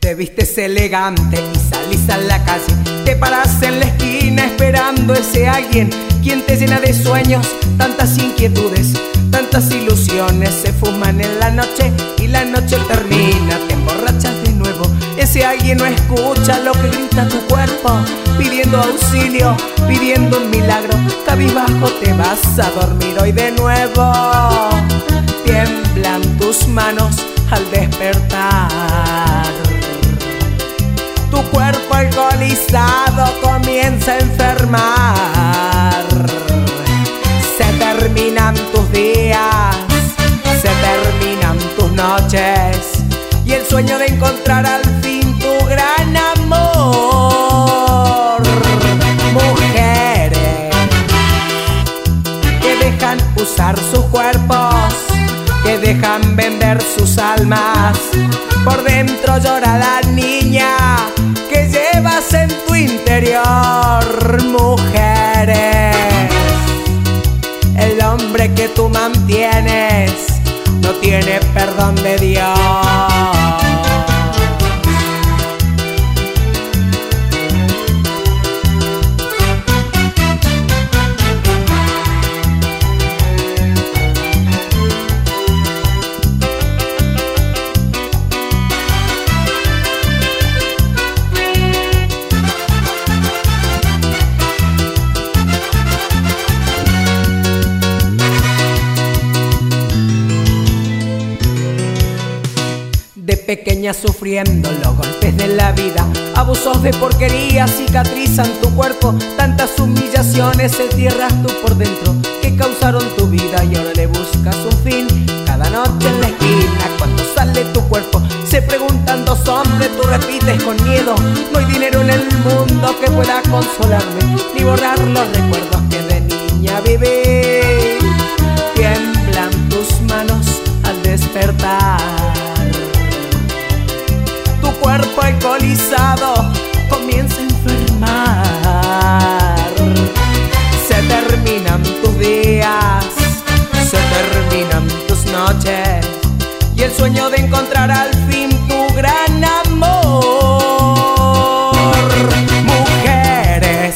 Te vistes elegante y salís a la calle. Te parás en la esquina esperando ese alguien, quien te llena de sueños, tantas inquietudes, tantas ilusiones. Se fuman en la noche y la noche termina. Te emborrachas de nuevo. Ese alguien no escucha lo que grita tu cuerpo, pidiendo auxilio, pidiendo un milagro. Cabizbajo te vas a dormir hoy de nuevo. Tiemblan tus manos al despertar. Tu cuerpo alcoholizado comienza a enfermar. Se terminan tus días, se terminan tus noches, y el sueño de encontrar al fin tu gran amor. Mujeres que dejan usar sus cuerpos, que dejan vender sus almas. Por dentro llora la niña que llevas en tu interior. Mujeres, el hombre que tú mantienes no tiene perdón de Dios. De pequeña sufriendo los golpes de la vida, abusos de porquería cicatrizan tu cuerpo. Tantas humillaciones entierras tú por dentro que causaron tu vida, y ahora le buscas un fin. Cada noche en la esquina cuando sale tu cuerpo se preguntan dos hombres, tú repites con miedo: no hay dinero en el mundo que pueda consolarme, ni borrar los recuerdos que de niña viví. Tiemblan tus manos al despertar. Tu cuerpo alcoholizado comienza a enfermar. Se terminan tus días, se terminan tus noches, y el sueño de encontrar al fin tu gran amor. Mujeres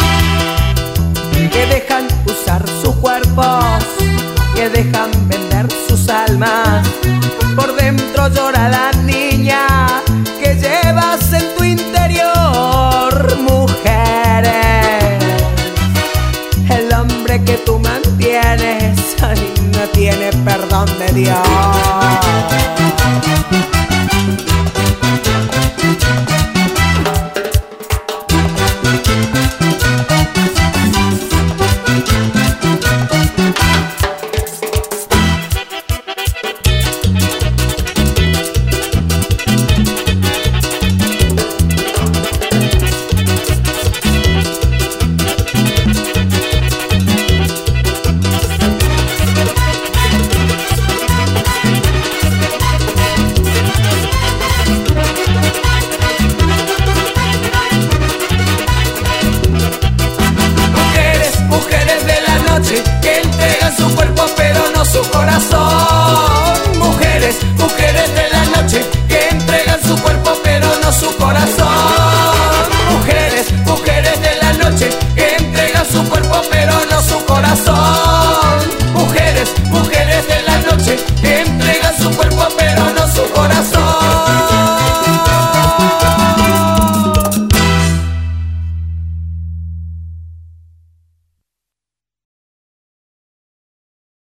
que dejan usar sus cuerpos, que dejan vender sus almas. Por dentro llora la niña que llevas en tu interior. Mujeres, el hombre que tú mantienes, ay, no tiene perdón de Dios. Que entregan su cuerpo pero no su corazón.